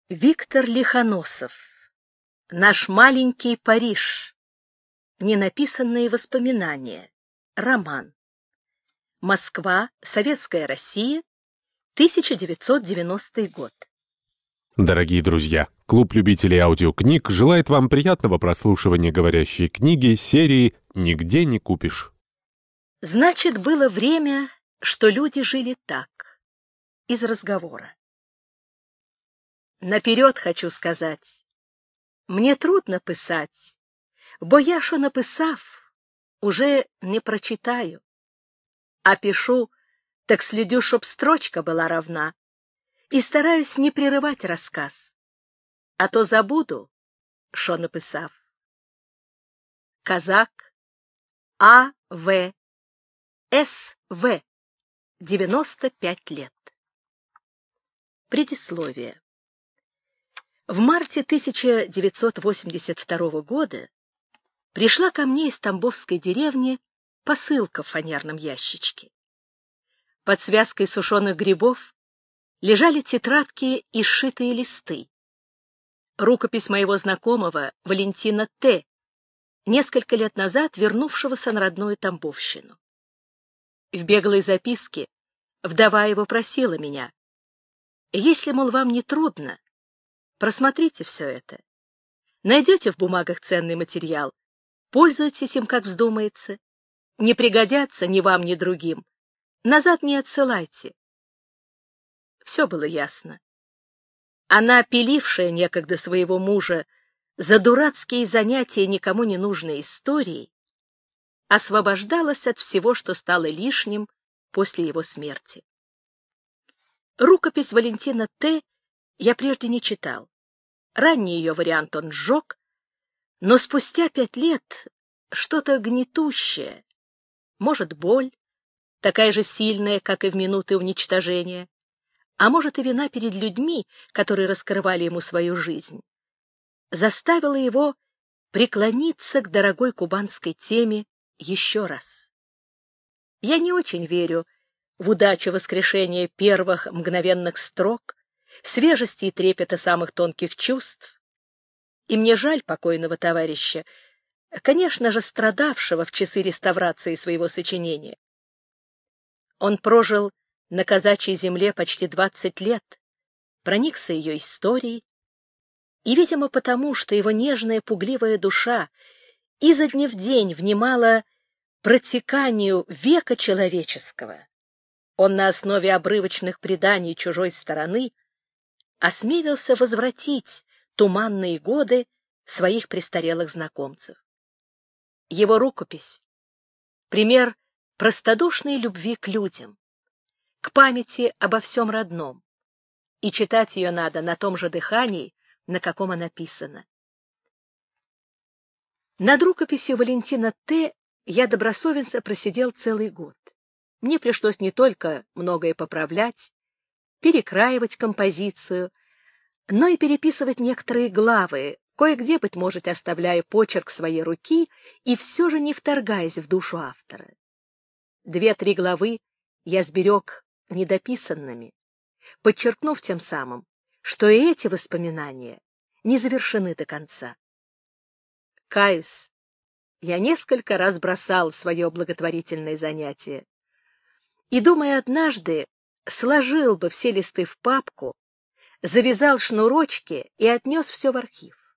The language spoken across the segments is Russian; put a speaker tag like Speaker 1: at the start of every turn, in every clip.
Speaker 1: Виктор Лихоносов. Наш маленький Париж. Ненаписанные воспоминания. Роман. Москва, Советская Россия, 1990 год.
Speaker 2: Дорогие друзья, клуб любителей аудиокниг желает вам приятного прослушивания говорящей книги серии «Нигде не купишь».
Speaker 1: Значит, было время, что люди жили так. Из разговора. Наперед хочу сказать, мне трудно писать, бо я, що написав, уже не прочитаю. А пишу, так следю, чтоб строчка была равна, и стараюсь не прерывать рассказ, а то забуду, що написав. Казак А.В. С.В. 95 лет. Предисловие. В марте 1982 года пришла ко мне из тамбовской деревни посылка в фанерном ящичке. Под связкой сушеных грибов лежали тетрадки и сшитые листы. Рукопись моего знакомого Валентина Т., несколько лет назад вернувшегося на родную Тамбовщину. В беглой записке вдова его просила меня: «Если, мол, вам не трудно, просмотрите все это. Найдете в бумагах ценный материал, пользуйтесь им, как вздумается. Не пригодятся ни вам, ни другим. Назад не отсылайте». Все было ясно. Она, пилившая некогда своего мужа за дурацкие занятия никому не нужной историей, освобождалась от всего, что стало лишним после его смерти. Рукопись Валентина Т. я прежде не читал. Ранний ее вариант он сжег, но спустя 5 лет что-то гнетущее, может, боль, такая же сильная, как и в минуты уничтожения, а может и вина перед людьми, которые раскрывали ему свою жизнь, заставила его преклониться к дорогой кубанской теме еще раз. Я не очень верю в удачу воскрешения первых мгновенных строк, свежести и трепета самых тонких чувств, и мне жаль покойного товарища, конечно же, страдавшего в часы реставрации своего сочинения. Он прожил на казачьей земле почти 20 лет, проникся ее историей, и, видимо, потому, что его нежная, пугливая душа изо дня в день внимала протеканию века человеческого, он на основе обрывочных преданий чужой стороны осмелился возвратить туманные годы своих престарелых знакомцев. Его рукопись — пример простодушной любви к людям, к памяти обо всем родном, и читать ее надо на том же дыхании, на каком она написана. Над рукописью Валентина Т. я добросовестно просидел целый год. Мне пришлось не только многое поправлять, перекраивать композицию, но и переписывать некоторые главы, кое-где, быть может, оставляя почерк своей руки и все же не вторгаясь в душу автора. 2-3 главы я сберег недописанными, подчеркнув тем самым, что и эти воспоминания не завершены до конца. Каюсь, я несколько раз бросал свое благотворительное занятие и, думая, однажды сложил бы все листы в папку, завязал шнурочки и отнес все в архив.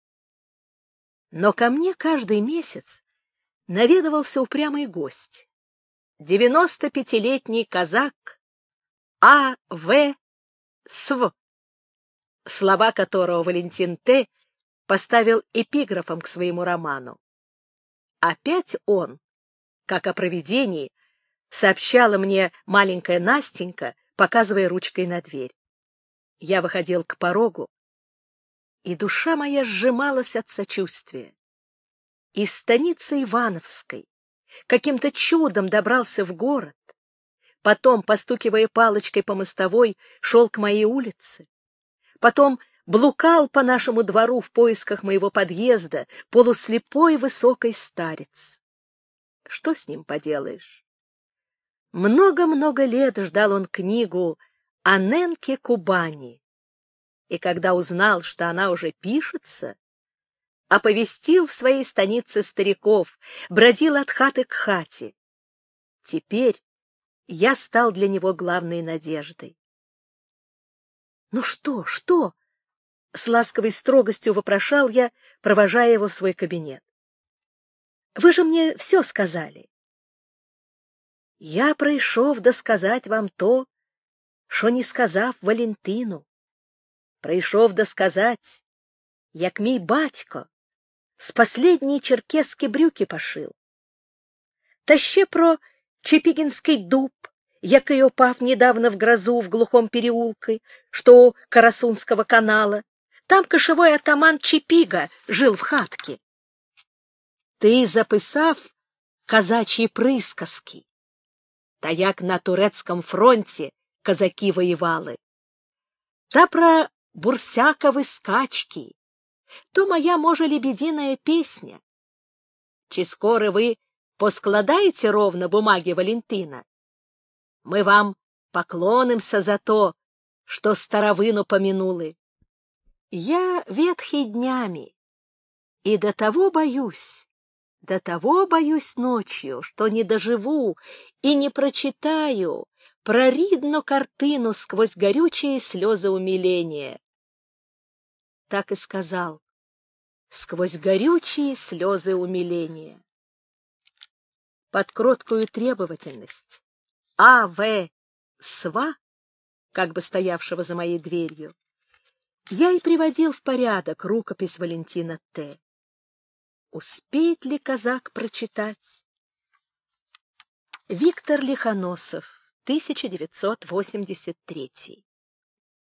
Speaker 1: Но ко мне каждый месяц наведывался упрямый гость, 95-летний казак А.В. Св., слова которого Валентин Т. поставил эпиграфом к своему роману. Опять он, как о провидении, сообщала мне маленькая Настенька, показывая ручкой на дверь. Я выходил к порогу, и душа моя сжималась от сочувствия. Из станицы Ивановской каким-то чудом добрался в город, потом, постукивая палочкой по мостовой, шел к моей улице, потом блукал по нашему двору в поисках моего подъезда полуслепой высокий старец. Что с ним поделаешь? Много-много лет ждал он книгу о Ненке Кубани, и когда узнал, что она уже пишется, оповестил в своей станице стариков, бродил от хаты к хате. Теперь я стал для него главной надеждой. — Ну что, что? — с ласковой строгостью вопрошал я, провожая его в свой кабинет. — Вы же мне все сказали. — Я прийшов досказать вам то, що не сказав Валентину. Прийшов досказать, як мій батько з последній черкески брюки пошив. Та ще про Чепігінський дуб, який упав недавно в грозу в глухом переулке, что у Карасунского канала. Там кошевой атаман Чепіга жил в хатке. Ти записав казачі присказки, та як на турецькому фронті казаки воювали. Та про бурсяковы скачки, то моя, може, лебединая песня. Чи скоро вы поскладаете ровно бумаги Валентина? Мы вам поклонимся за то, что старовину помянули. Я ветхий днями, и до того боюсь ночью, что не доживу и не прочитаю про рідну картину сквозь горючие слезы умиления. Так и сказал, сквозь горючие слезы умиления. Под кроткую требовательность А.В. Сва, как бы стоявшего за моей дверью, я и приводил в порядок рукопись Валентина Т. Успеет ли казак прочитать? Виктор Лихоносов, 1983.